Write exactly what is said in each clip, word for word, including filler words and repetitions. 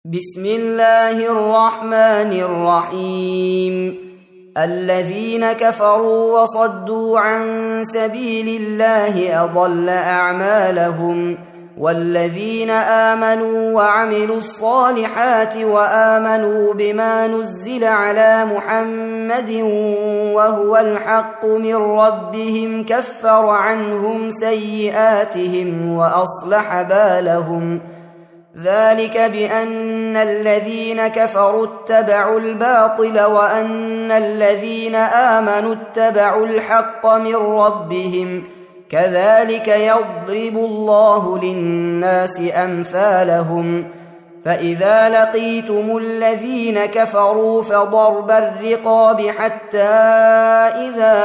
بسم الله الرحمن الرحيم. الذين كفروا وصدوا عن سبيل الله أضل أعمالهم، والذين آمنوا وعملوا الصالحات وآمنوا بما نزل على محمد وهو الحق من ربهم كفر عنهم سيئاتهم وأصلح بالهم. ذلك بأن الذين كفروا اتبعوا الباطل وأن الذين آمنوا اتبعوا الحق من ربهم، كذلك يضرب الله للناس أمثالهم. فإذا لقيتم الذين كفروا فضرب الرقاب حتى إذا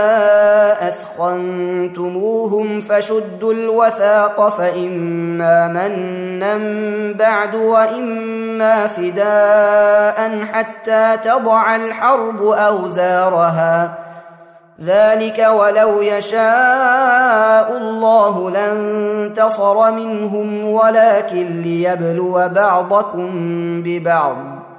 أثخنتموهم فشدوا الوثاق، فإما منا بعد وإما فداء حتى تضع الحرب أوزارها. ذلك ولو يشاء الله لانتصر منهم ولكن ليبلو بعضكم ببعض.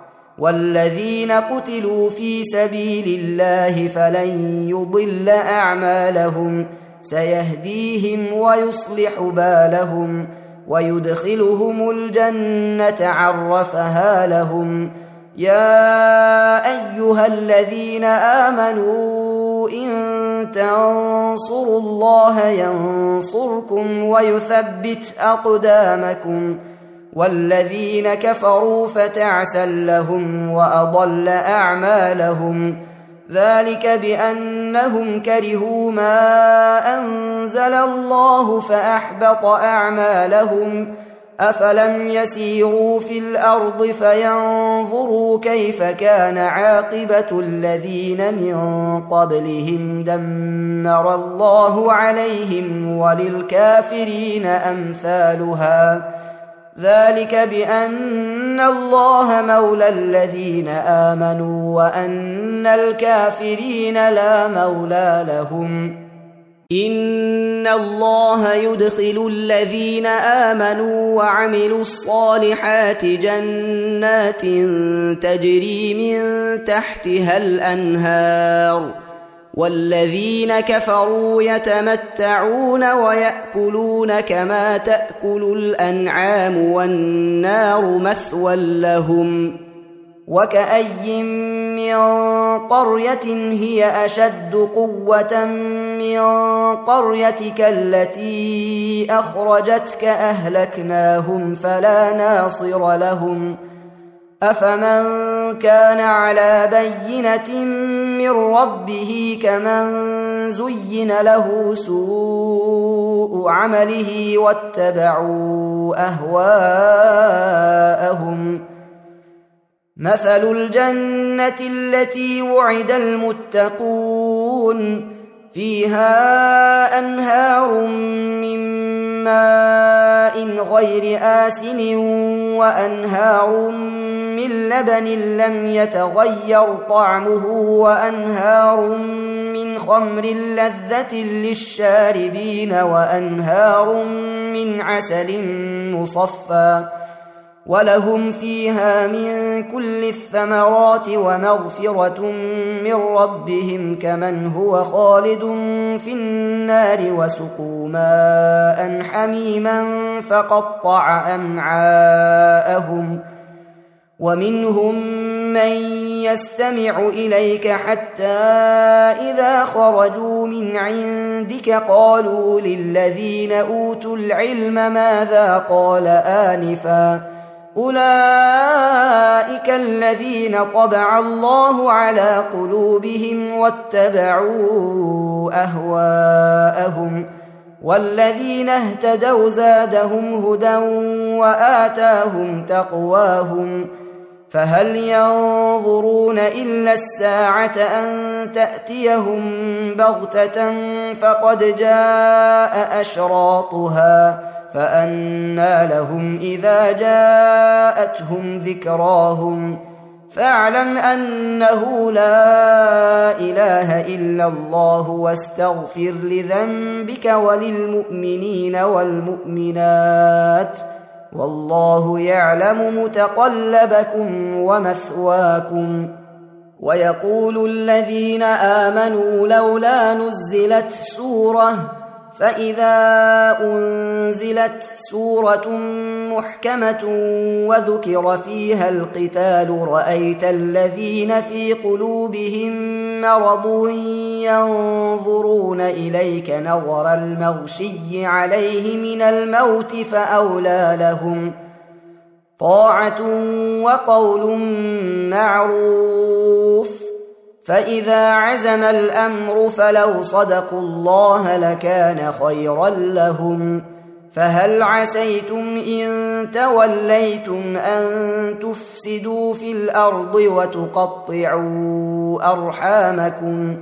والذين قتلوا في سبيل الله فلن يضل أعمالهم، سيهديهم ويصلح بالهم ويدخلهم الجنة عرفها لهم. يا أيها الذين آمنوا إن تنصروا الله ينصركم ويثبت أقدامكم. والذين كفروا فتعسا لهم وأضل أعمالهم. ذلك بأنهم كرهوا ما أنزل الله فأحبط أعمالهم. أفلم يسيروا في الأرض فينظروا كيف كان عاقبة الذين من قبلهم، دمر الله عليهم وللكافرين أمثالها. ذلك بأن الله مولى الذين آمنوا وأن الكافرين لا مولى لهم. إن الله يدخل الذين آمنوا وعملوا الصالحات جنات تجري من تحتها الأنهار، والذين كفروا يتمتعون ويأكلون كما تأكل الأنعام والنار مثوى لهم. وكأي من قرية هي أشد قوة من قريتك التي أخرجتك أهلكناهم فلا ناصر لهم. أفمن كان على بينة من ربه كمن زين له سوء عمله واتبعوا أهواءهم. مثل الجنة التي وعد المتقون فيها أنهار من ماء غير آسن وأنهار من لبن لم يتغير طعمه وأنهار من خمر لذة للشاربين وأنهار من عسل مصفى، ولهم فيها من كل الثمرات ومغفرة من ربهم كمن هو خالد في النار وسقوا ماء حميما فقطع أمعاءهم. ومنهم من يستمع إليك حتى إذا خرجوا من عندك قالوا للذين أوتوا العلم ماذا قال آنفا، أولئك الذين طبع الله على قلوبهم واتبعوا أهواءهم. والذين اهتدوا زادهم هدى وآتاهم تقواهم. فهل ينظرون إلا الساعة أن تأتيهم بغتة فقد جاء أشراطها، فأنى لهم إذا جاءتهم ذكراهم. فاعلم أنه لا إله إلا الله واستغفر لذنبك وللمؤمنين والمؤمنات والله يعلم متقلبكم ومثواكم. ويقول الذين آمنوا لولا نزلت سورة، فإذا أنزلت سورة محكمة وذكر فيها القتال رأيت الذين في قلوبهم مرض ينظرون إليك نظر المغشي عليه من الموت فأولى لهم طاعة وقول معروف. فإذا عزم الأمر فلو صدقوا الله لكان خيرا لهم. فهل عسيتم إن توليتم أن تفسدوا في الأرض وتقطعوا أرحامكم؟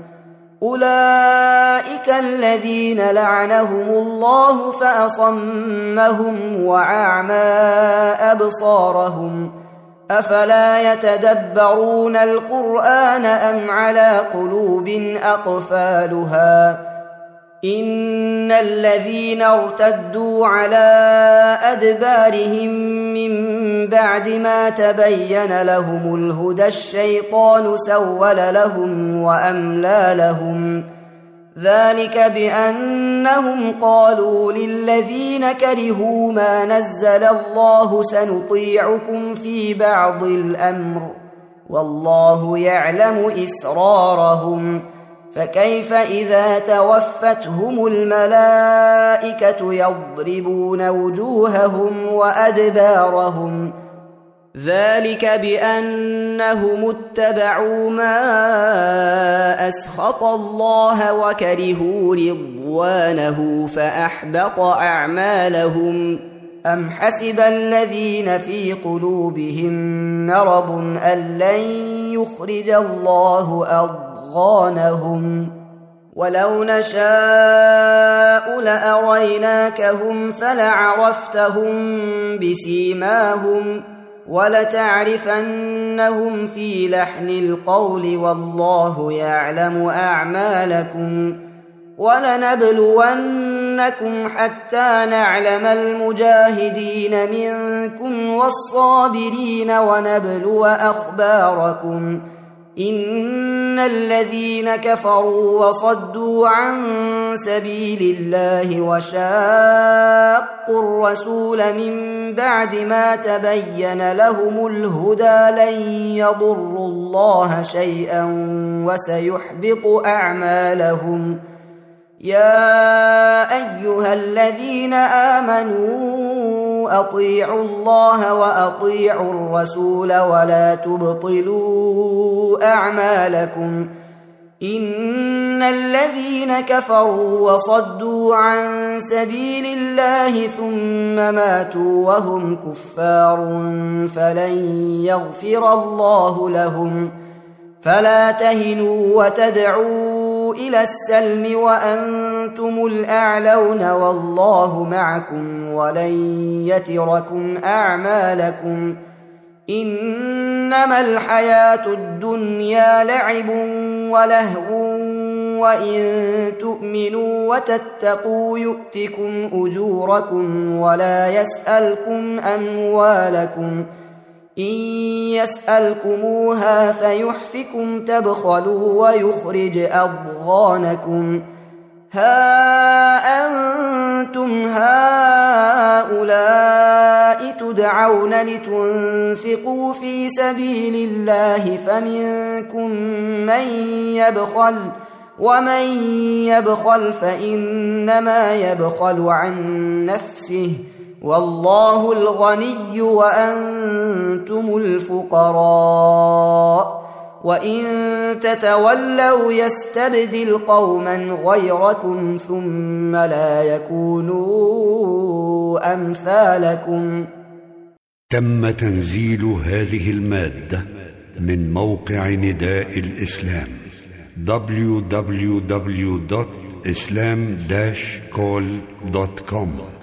أولئك الذين لعنهم الله فأصمهم وأعمى أبصارهم. أفلا يتدبرون القرآن أم على قلوب أقفالها؟ إن الذين ارتدوا على أدبارهم من بعد ما تبين لهم الهدى الشيطان سول لهم وأملى لهم. ذلك بأنهم قالوا للذين كرهوا ما نزل الله سنطيعكم في بعض الأمر والله يعلم إسرارهم. فكيف إذا توفتهم الملائكة يضربون وجوههم وأدبارهم؟ ذلك بأنهم اتبعوا ما أسخط الله وكرهوا رضوانه فأحبط أعمالهم. أم حسب الذين في قلوبهم مرض أن لن يخرج الله أضغانهم؟ ولو نشاء لأريناكهم فلعرفتهم بسيماهم ولتعرفنهم في لحن القول والله يعلم أعمالكم. ولنبلونكم حتى نعلم المجاهدين منكم والصابرين ونبلو أخباركم. إن الذين كفروا وصدوا عن سبيل الله وشاقوا الرسول من بعد ما تبين لهم الهدى لن يضروا الله شيئا وسيحبط أعمالهم. يا أيها الذين آمنوا أطيعوا الله وأطيعوا الرسول ولا تبطلوا أعمالكم. إن الذين كفروا وصدوا عن سبيل الله ثم ماتوا وهم كفار فلن يغفر الله لهم. فلا تهنوا وتدعوا إلى السلم وأنتم الأعلون والله معكم ولن يتركم أعمالكم. إنما الحياة الدنيا لعب ولهو وإن تؤمنوا وتتقوا يؤتكم أجوركم ولا يسألكم أموالكم. إن يسألكموها فيحفكم تبخلوا ويخرج أضغانكم. ها أنتم هؤلاء تدعون لتنفقوا في سبيل الله فمنكم من يبخل ومن يبخل فإنما يبخل عن نفسه والله الغني وأنتم الفقراء. وإن تتولوا يستبدل قوما غيركم ثم لا يكونوا أمثالكم. تم تنزيل هذه المادة من موقع نداء الإسلام دبليو دبليو دبليو دوت إسلام داش كول دوت كوم.